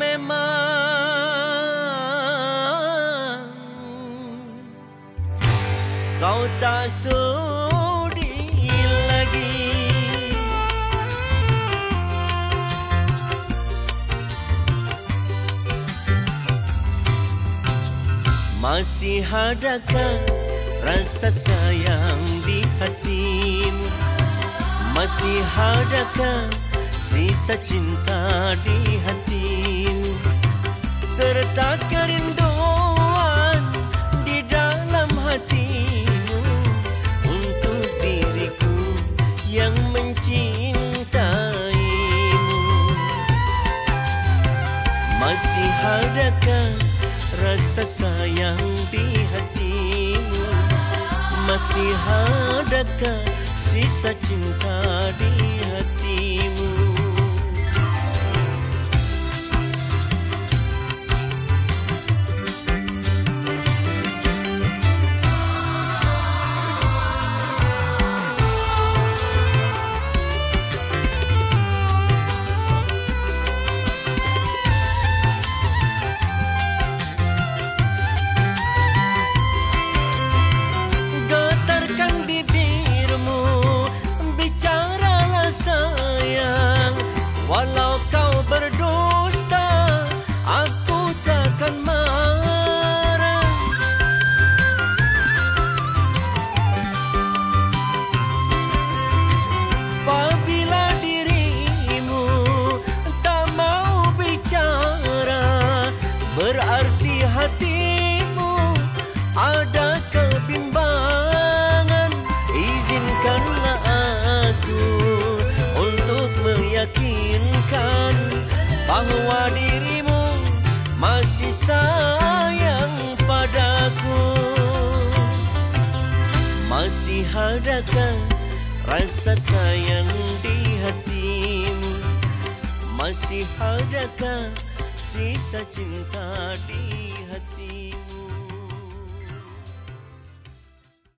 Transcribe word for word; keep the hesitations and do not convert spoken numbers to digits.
memang kau tak sudi lagi, masih adakah rasa sayang di hatimu? Masih adakah rasa cinta di hatimu? Serta kerinduan di dalam hatimu untuk diriku yang mencintaimu. Masih adakah rasa sayang di hatimu? Masih adakah sisa cinta di hatimu? Walau kau berdusta, aku takkan marah. Apabila dirimu tak mau bicara, berarti hatimu ada kebimbangan. Izinkanlah aku untuk meyakinkan bahwa dirimu masih sayang padaku. Masih adakah rasa sayang di hatimu? Masih adakah sisa cinta di